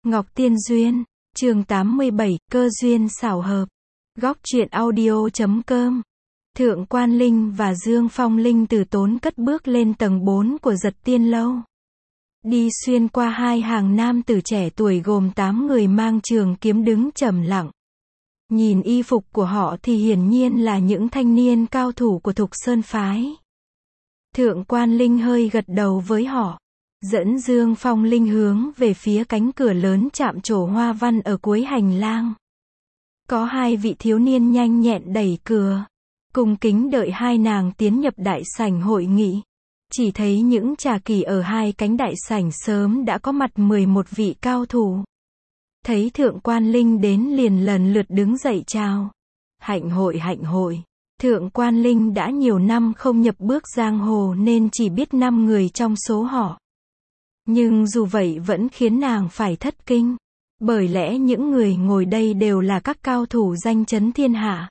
Ngọc Tiên Duyên, chương 87, cơ duyên xảo hợp. Góc truyện audio.com. Thượng Quan Linh và Dương Phong Linh từ tốn cất bước lên tầng 4 của Giật Tiên Lâu. Đi xuyên qua hai hàng nam tử trẻ tuổi gồm 8 người mang trường kiếm đứng trầm lặng. Nhìn y phục của họ thì hiển nhiên là những thanh niên cao thủ của Thục Sơn Phái. Thượng Quan Linh hơi gật đầu với họ, dẫn Dương Phong Linh hướng về phía cánh cửa lớn chạm trổ hoa văn ở cuối hành lang. Có hai vị thiếu niên nhanh nhẹn đẩy cửa, cung kính đợi hai nàng tiến nhập đại sảnh hội nghị. Chỉ thấy những trà kỳ ở hai cánh đại sảnh sớm đã có mặt 11 vị cao thủ. Thấy Thượng Quan Linh đến liền lần lượt đứng dậy chào. Hạnh hội. Thượng Quan Linh đã nhiều năm không nhập bước giang hồ nên chỉ biết 5 người trong số họ. Nhưng dù vậy vẫn khiến nàng phải thất kinh. Bởi lẽ những người ngồi đây đều là các cao thủ danh chấn thiên hạ.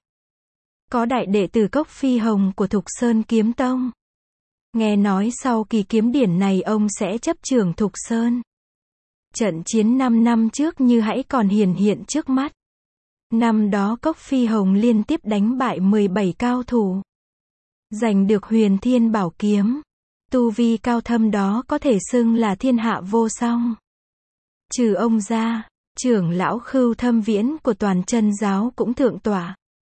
Có đại đệ tử Cốc Phi Hồng của Thục Sơn Kiếm Tông. Nghe nói sau kỳ kiếm điển này ông sẽ chấp trưởng Thục Sơn. Trận chiến 5 năm trước như hãy còn hiển hiện trước mắt. Năm đó Cốc Phi Hồng liên tiếp đánh bại 17 cao thủ. Giành được Huyền Thiên Bảo Kiếm. Tu vi cao thâm đó có thể xưng là thiên hạ vô song. Trừ ông ra, trưởng lão Khưu Thâm Viễn của Toàn Chân giáo cũng thượng tọa.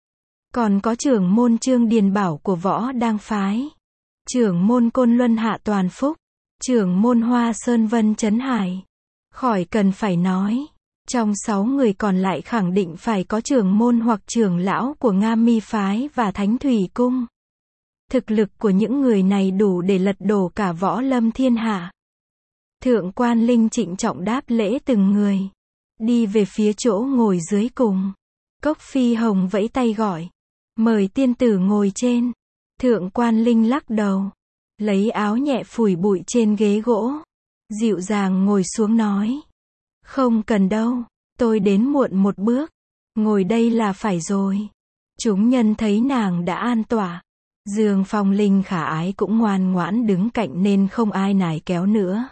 Còn có trưởng môn Trương Điền Bảo của Võ Đang Phái. Trưởng môn Côn Luân Hạ Toàn Phúc. Trưởng môn Hoa Sơn Vân Chấn Hải. Khỏi cần phải nói. Trong 6 người còn lại khẳng định phải có trưởng môn hoặc trưởng lão của Nga Mi Phái và Thánh Thủy Cung. Thực lực của những người này đủ để lật đổ cả võ lâm thiên hạ. Thượng Quan Linh trịnh trọng đáp lễ từng người. Đi về phía chỗ ngồi dưới cùng. Cốc Phi Hồng vẫy tay gọi. Mời tiên tử ngồi trên. Thượng Quan Linh lắc đầu. Lấy áo nhẹ phủi bụi trên ghế gỗ. Dịu dàng ngồi xuống nói. Không cần đâu, tôi đến muộn một bước. Ngồi đây là phải rồi. Chúng nhân thấy nàng đã an tọa. Dương Phong Linh khả ái cũng ngoan ngoãn đứng cạnh nên không ai nài kéo nữa.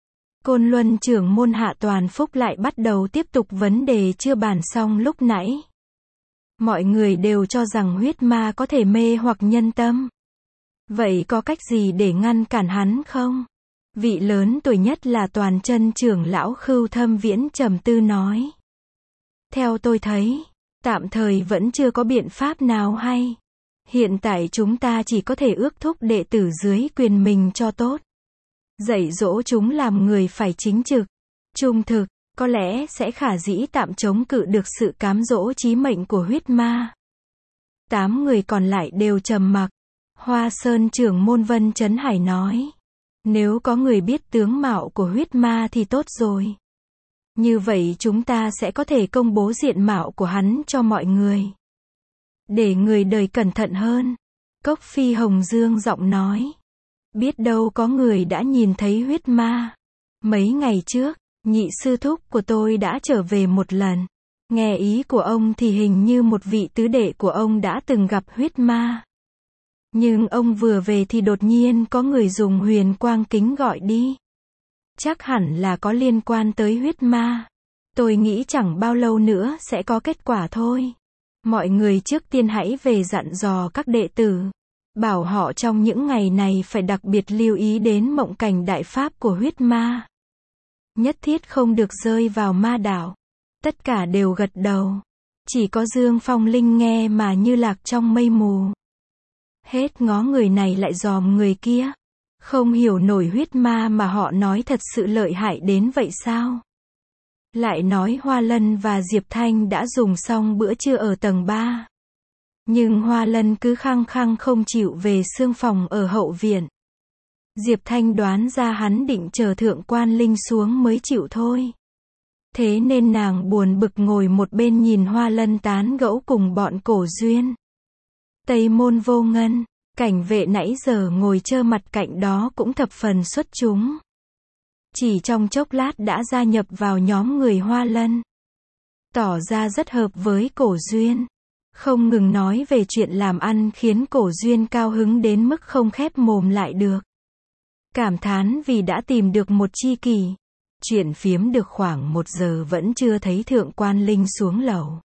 Côn Luân trưởng môn Hạ Toàn Phúc lại bắt đầu tiếp tục vấn đề chưa bàn xong lúc nãy. Mọi người đều cho rằng huyết ma có thể mê hoặc nhân tâm. Vậy có cách gì để ngăn cản hắn không? Vị lớn tuổi nhất là Toàn Chân trưởng lão Khưu Thâm Viễn trầm tư nói. Theo tôi thấy, tạm thời vẫn chưa có biện pháp nào hay. Hiện tại chúng ta chỉ có thể ước thúc đệ tử dưới quyền mình cho tốt. Dạy dỗ chúng làm người phải chính trực, trung thực, có lẽ sẽ khả dĩ tạm chống cự được sự cám dỗ chí mệnh của huyết ma. 8 người còn lại đều trầm mặc. Hoa Sơn trưởng môn Vân Chấn Hải nói. Nếu có người biết tướng mạo của huyết ma thì tốt rồi. Như vậy chúng ta sẽ có thể công bố diện mạo của hắn cho mọi người. Để người đời cẩn thận hơn. Cốc Phi Hồng dương giọng nói. Biết đâu có người đã nhìn thấy huyết ma. Mấy ngày trước, nhị sư thúc của tôi đã trở về một lần. Nghe ý của ông thì hình như một vị tứ đệ của ông đã từng gặp huyết ma. Nhưng ông vừa về thì đột nhiên có người dùng huyền quang kính gọi đi. Chắc hẳn là có liên quan tới huyết ma. Tôi nghĩ chẳng bao lâu nữa sẽ có kết quả thôi. Mọi người trước tiên hãy về dặn dò các đệ tử. Bảo họ trong những ngày này phải đặc biệt lưu ý đến mộng cảnh đại pháp của huyết ma. Nhất thiết không được rơi vào ma đảo. Tất cả đều gật đầu. Chỉ có Dương Phong Linh nghe mà như lạc trong mây mù. Hết ngó người này lại dòm người kia. Không hiểu nổi huyết ma mà họ nói thật sự lợi hại đến vậy sao? Lại nói Hoa Lân và Diệp Thanh đã dùng xong bữa trưa ở tầng 3. Nhưng Hoa Lân cứ khăng khăng không chịu về xương phòng ở hậu viện. Diệp Thanh đoán ra hắn định chờ Thượng Quan Linh xuống mới chịu thôi. Thế nên nàng buồn bực ngồi một bên nhìn Hoa Lân tán gẫu cùng bọn Cổ Duyên. Tây Môn Vô Ngân, cảnh vệ nãy giờ ngồi trơ mặt cạnh đó cũng thập phần xuất chúng. Chỉ trong chốc lát đã gia nhập vào nhóm người Hoa Lân. Tỏ ra rất hợp với Cổ Duyên. Không ngừng nói về chuyện làm ăn khiến Cổ Duyên cao hứng đến mức không khép mồm lại được. Cảm thán vì đã tìm được một tri kỷ. Chuyện phiếm được khoảng 1 giờ vẫn chưa thấy Thượng Quan Linh xuống lầu.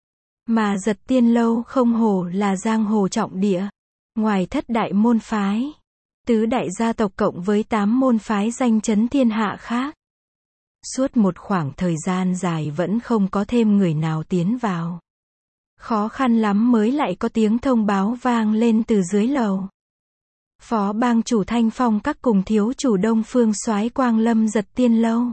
Mà Giật Tiên Lâu không hổ là giang hồ trọng địa. Ngoài thất đại môn phái, tứ đại gia tộc cộng với 8 môn phái danh chấn thiên hạ khác. Suốt một khoảng thời gian dài vẫn không có thêm người nào tiến vào. Khó khăn lắm mới lại có tiếng thông báo vang lên từ dưới lầu. Phó bang chủ Thanh Phong Các cùng thiếu chủ Đông Phương Soái Quang Lâm Giật Tiên Lâu.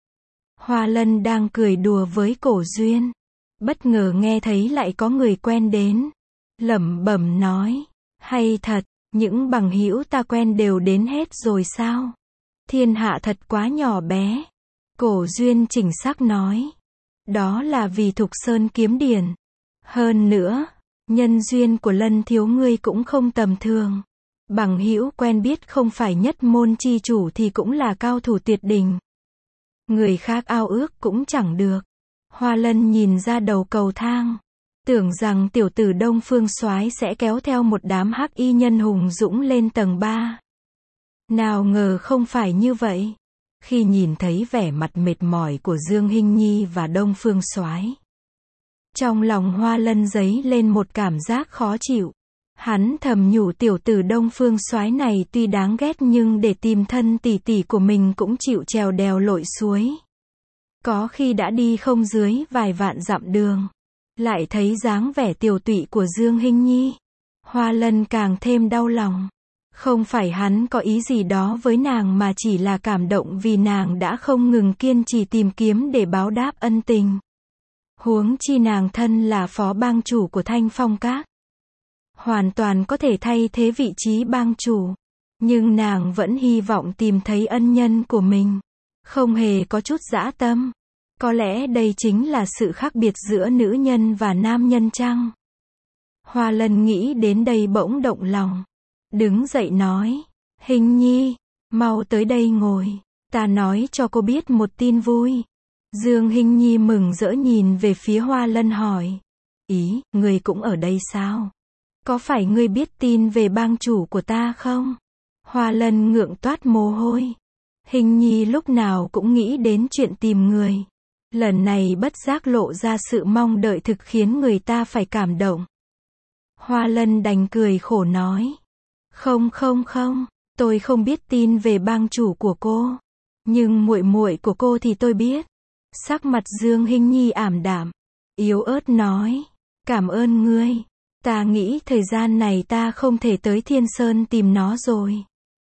Hoa Lân đang cười đùa với Cổ Duyên. Bất ngờ nghe thấy lại có người quen đến. Lẩm bẩm nói. Hay thật, những bằng hữu ta quen đều đến hết rồi sao? Thiên hạ thật quá nhỏ bé. Cổ Duyên chỉnh sắc nói. Đó là vì Thục Sơn kiếm điển. Hơn nữa, nhân duyên của Lân thiếu ngươi cũng không tầm thường. Bằng hữu quen biết không phải nhất môn chi chủ thì cũng là cao thủ tuyệt đỉnh. Người khác ao ước cũng chẳng được. Hoa Lân nhìn ra đầu cầu thang. Tưởng rằng tiểu tử Đông Phương Soái sẽ kéo theo một đám hắc y nhân hùng dũng lên tầng 3. Nào ngờ không phải như vậy. Khi nhìn thấy vẻ mặt mệt mỏi của Dương Hinh Nhi và Đông Phương Soái, trong lòng Hoa Lân dấy lên một cảm giác khó chịu. Hắn thầm nhủ tiểu tử Đông Phương Soái này tuy đáng ghét nhưng để tìm thân tỷ tỷ của mình cũng chịu trèo đèo lội suối. Có khi đã đi không dưới vài vạn dặm đường. Lại thấy dáng vẻ tiều tụy của Dương Hinh Nhi. Hoa Lân càng thêm đau lòng. Không phải hắn có ý gì đó với nàng mà chỉ là cảm động vì nàng đã không ngừng kiên trì tìm kiếm để báo đáp ân tình. Huống chi nàng thân là phó bang chủ của Thanh Phong Các. Hoàn toàn có thể thay thế vị trí bang chủ. Nhưng nàng vẫn hy vọng tìm thấy ân nhân của mình. Không hề có chút dã tâm. Có lẽ đây chính là sự khác biệt giữa nữ nhân và nam nhân chăng? Hoa Lân nghĩ đến đây bỗng động lòng. Đứng dậy nói. Hình Nhi, mau tới đây ngồi. Ta nói cho cô biết một tin vui. Dương Hinh Nhi mừng rỡ nhìn về phía Hoa Lân hỏi. Ý, ngươi cũng ở đây sao? Có phải ngươi biết tin về bang chủ của ta không? Hoa Lân ngượng toát mồ hôi. Hình Nhi lúc nào cũng nghĩ đến chuyện tìm người. Lần này bất giác lộ ra sự mong đợi thực khiến người ta phải cảm động. Hoa Lân đành cười khổ nói. Không, tôi không biết tin về bang chủ của cô. Nhưng muội muội của cô thì tôi biết. Sắc mặt Dương Hinh Nhi ảm đạm, yếu ớt nói. Cảm ơn ngươi. Ta nghĩ thời gian này ta không thể tới Thiên Sơn tìm nó rồi.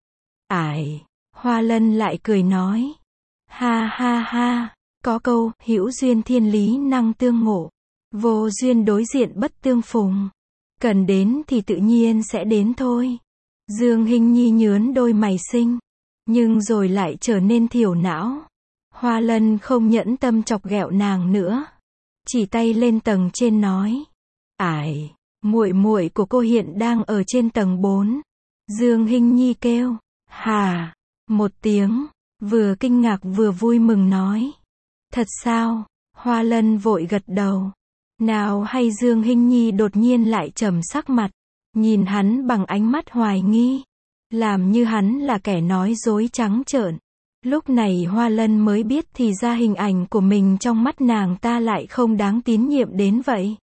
Ải, Hoa Lân lại cười nói. Ha ha ha, có câu, hữu duyên thiên lý năng tương ngộ. Vô duyên đối diện bất tương phùng. Cần đến thì tự nhiên sẽ đến thôi. Dương Hinh Nhi nhớn đôi mày xinh, nhưng rồi lại trở nên thiểu não. Hoa Lân không nhẫn tâm chọc ghẹo nàng nữa. Chỉ tay lên tầng trên nói. Ải, muội muội của cô hiện đang ở trên tầng 4. Dương Hinh Nhi kêu. Hà, một tiếng, vừa kinh ngạc vừa vui mừng nói. Thật sao? Hoa Lân vội gật đầu. Nào hay Dương Hinh Nhi đột nhiên lại trầm sắc mặt, nhìn hắn bằng ánh mắt hoài nghi, làm như hắn là kẻ nói dối trắng trợn. Lúc này Hoa Lân mới biết thì ra hình ảnh của mình trong mắt nàng ta lại không đáng tín nhiệm đến vậy.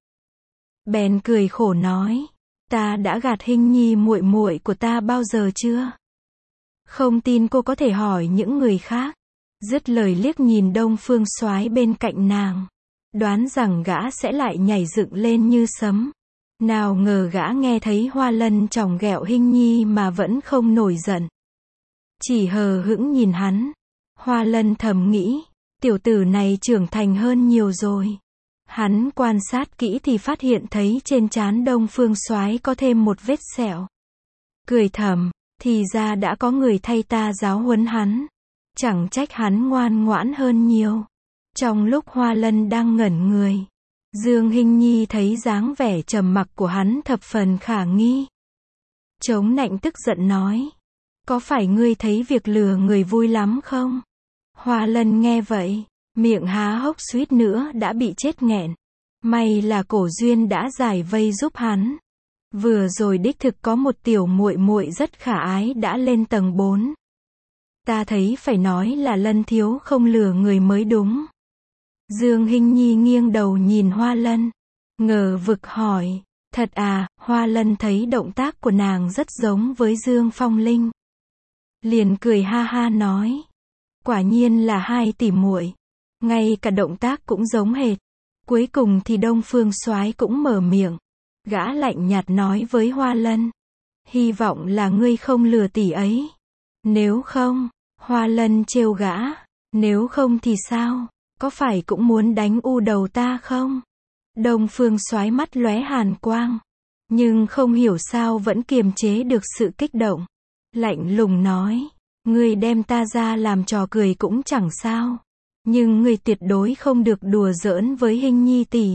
Bèn cười khổ nói, ta đã gạt Hinh Nhi muội muội của ta bao giờ chưa? Không tin cô có thể hỏi những người khác. Dứt lời liếc nhìn Đông Phương Soái bên cạnh nàng, đoán rằng gã sẽ lại nhảy dựng lên như sấm. Nào ngờ gã nghe thấy Hoa Lân chòng ghẹo Hinh Nhi mà vẫn không nổi giận, chỉ hờ hững nhìn hắn. Hoa Lân thầm nghĩ, tiểu tử này trưởng thành hơn nhiều rồi. Hắn quan sát kỹ thì phát hiện thấy trên trán Đông Phương Soái có thêm một vết sẹo. Cười thầm, thì ra đã có người thay ta giáo huấn hắn. Chẳng trách hắn ngoan ngoãn hơn nhiều. Trong lúc Hoa Lân đang ngẩn người, Dương Hinh Nhi thấy dáng vẻ trầm mặc của hắn thập phần khả nghi. Chống nạnh tức giận nói. Có phải ngươi thấy việc lừa người vui lắm không? Hoa Lân nghe vậy, miệng há hốc suýt nữa đã bị chết nghẹn. May là Cổ Duyên đã giải vây giúp hắn. Vừa rồi đích thực có một tiểu muội muội rất khả ái đã lên tầng 4. Ta thấy phải nói là Lân thiếu không lừa người mới đúng. Dương Hinh Nhi nghiêng đầu nhìn Hoa Lân, ngờ vực hỏi, thật à? Hoa Lân thấy động tác của nàng rất giống với Dương Phong Linh, liền cười ha ha nói, quả nhiên là hai tỷ muội, ngay cả động tác cũng giống hệt. Cuối cùng thì Đông Phương Soái cũng mở miệng, gã lạnh nhạt nói với Hoa Lân, hy vọng là ngươi không lừa tỷ ấy. Nếu không, Hoa Lân trêu gã, nếu không thì sao? Có phải cũng muốn đánh u đầu ta không? Đông Phương Soái mắt lóe hàn quang, nhưng không hiểu sao vẫn kiềm chế được sự kích động. Lạnh lùng nói, ngươi đem ta ra làm trò cười cũng chẳng sao, nhưng ngươi tuyệt đối không được đùa giỡn với Hinh Nhi tỷ.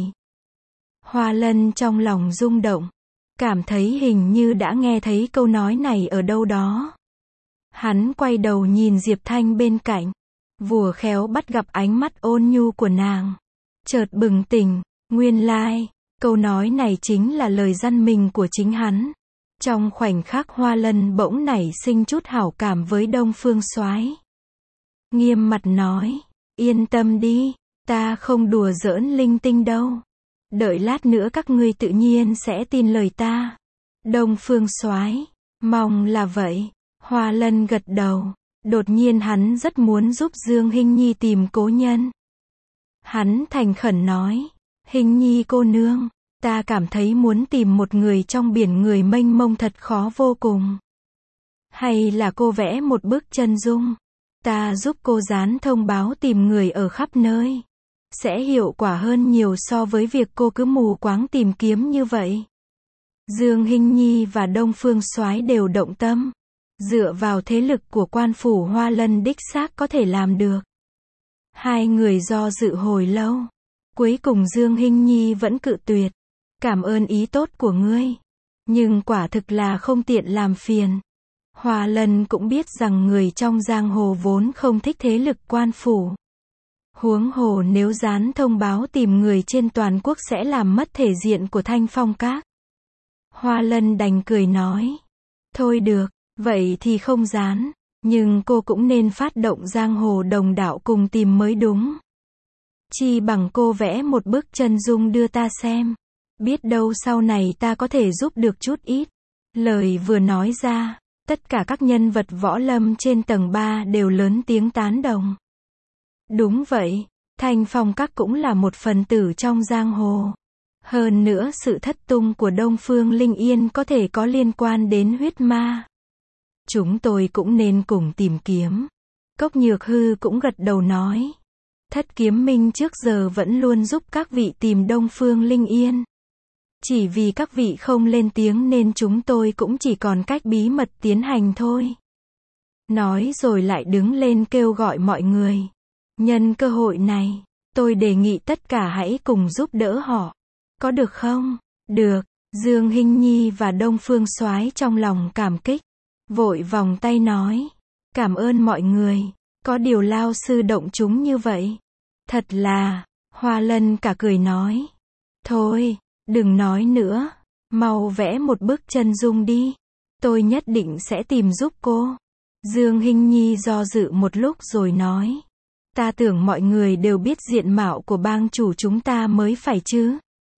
Hoa Lân trong lòng rung động, cảm thấy hình như đã nghe thấy câu nói này ở đâu đó. Hắn quay đầu nhìn Diệp Thanh bên cạnh, vừa khéo bắt gặp ánh mắt ôn nhu của nàng, chợt bừng tỉnh, nguyên lai, câu nói này chính là lời dăn mình của chính hắn. Trong khoảnh khắc Hoa Lân bỗng nảy sinh chút hảo cảm với Đông Phương Soái. Nghiêm mặt nói, yên tâm đi, ta không đùa giỡn linh tinh đâu. Đợi lát nữa các ngươi tự nhiên sẽ tin lời ta. Đông Phương Soái, mong là vậy. Hoa Lân gật đầu, đột nhiên hắn rất muốn giúp Dương Hinh Nhi tìm cố nhân. Hắn thành khẩn nói, Hinh Nhi cô nương, ta cảm thấy muốn tìm một người trong biển người mênh mông thật khó vô cùng. Hay là cô vẽ một bức chân dung, ta giúp cô dán thông báo tìm người ở khắp nơi. Sẽ hiệu quả hơn nhiều so với việc cô cứ mù quáng tìm kiếm như vậy. Dương Hinh Nhi và Đông Phương Soái đều động tâm. Dựa vào thế lực của quan phủ Hoa Lân đích xác có thể làm được. Hai người do dự hồi lâu. Cuối cùng Dương Hinh Nhi vẫn cự tuyệt. Cảm ơn ý tốt của ngươi, nhưng quả thực là không tiện làm phiền. Hoa Lân cũng biết rằng người trong giang hồ vốn không thích thế lực quan phủ. Huống hồ nếu dán thông báo tìm người trên toàn quốc sẽ làm mất thể diện của Thanh Phong Các. Hoa Lân đành cười nói, thôi được, vậy thì không dán, nhưng cô cũng nên phát động giang hồ đồng đạo cùng tìm mới đúng. Chi bằng cô vẽ một bức chân dung đưa ta xem, biết đâu sau này ta có thể giúp được chút ít. Lời vừa nói ra, tất cả các nhân vật võ lâm trên tầng 3 đều lớn tiếng tán đồng. Đúng vậy, Thanh Phong Các cũng là một phần tử trong giang hồ. Hơn nữa sự thất tung của Đông Phương Linh Yên có thể có liên quan đến huyết ma. Chúng tôi cũng nên cùng tìm kiếm. Cốc Nhược Hư cũng gật đầu nói. Thất Kiếm Minh trước giờ vẫn luôn giúp các vị tìm Đông Phương Linh Yên. Chỉ vì các vị không lên tiếng nên chúng tôi cũng chỉ còn cách bí mật tiến hành thôi. Nói rồi lại đứng lên kêu gọi mọi người. Nhân cơ hội này, tôi đề nghị tất cả hãy cùng giúp đỡ họ. Có được không? Được. Dương Hinh Nhi và Đông Phương Soái trong lòng cảm kích, vội vòng tay nói, cảm ơn mọi người, có điều Lao sư động chúng như vậy. Thật là, Hoa Lân cả cười nói, thôi, đừng nói nữa, mau vẽ một bức chân dung đi, tôi nhất định sẽ tìm giúp cô. Dương Hinh Nhi do dự một lúc rồi nói, ta tưởng mọi người đều biết diện mạo của bang chủ chúng ta mới phải chứ.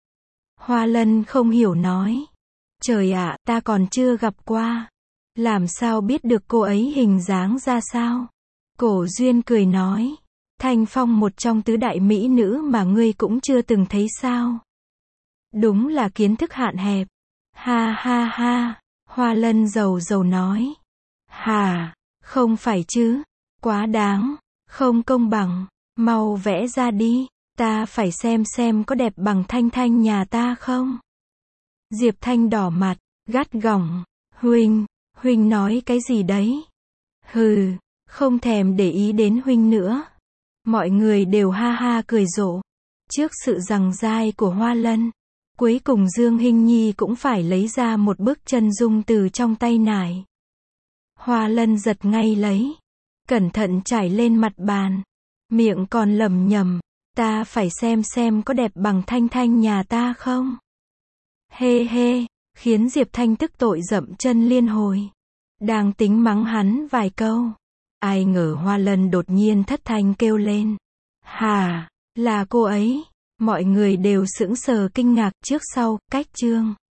Hoa Lân không hiểu nói, trời ạ, ta còn chưa gặp qua, làm sao biết được cô ấy hình dáng ra sao? Cổ Duyên cười nói, Thanh Phong một trong tứ đại mỹ nữ mà ngươi cũng chưa từng thấy sao? Đúng là kiến thức hạn hẹp. Ha ha ha, Hoa Lân rầu rầu nói, hà, không phải chứ, quá đáng, không công bằng, mau vẽ ra đi. Ta phải xem có đẹp bằng Thanh Thanh nhà ta không? Diệp Thanh đỏ mặt, gắt gỏng, huynh nói cái gì đấy? Hừ, không thèm để ý đến huynh nữa. Mọi người đều ha ha cười rộ. Trước sự giằng dai của Hoa Lân, cuối cùng Dương Hinh Nhi cũng phải lấy ra một bức chân dung từ trong tay nải. Hoa Lân giật ngay lấy, cẩn thận trải lên mặt bàn, miệng còn lẩm nhẩm, ta phải xem có đẹp bằng Thanh Thanh nhà ta không? Hê hê, khiến Diệp Thanh tức tội dậm chân liên hồi. Đang tính mắng hắn vài câu. Ai ngờ Hoa Lân đột nhiên thất thanh kêu lên. Hà, là cô ấy. Mọi người đều sững sờ kinh ngạc, trước sau, cách chương.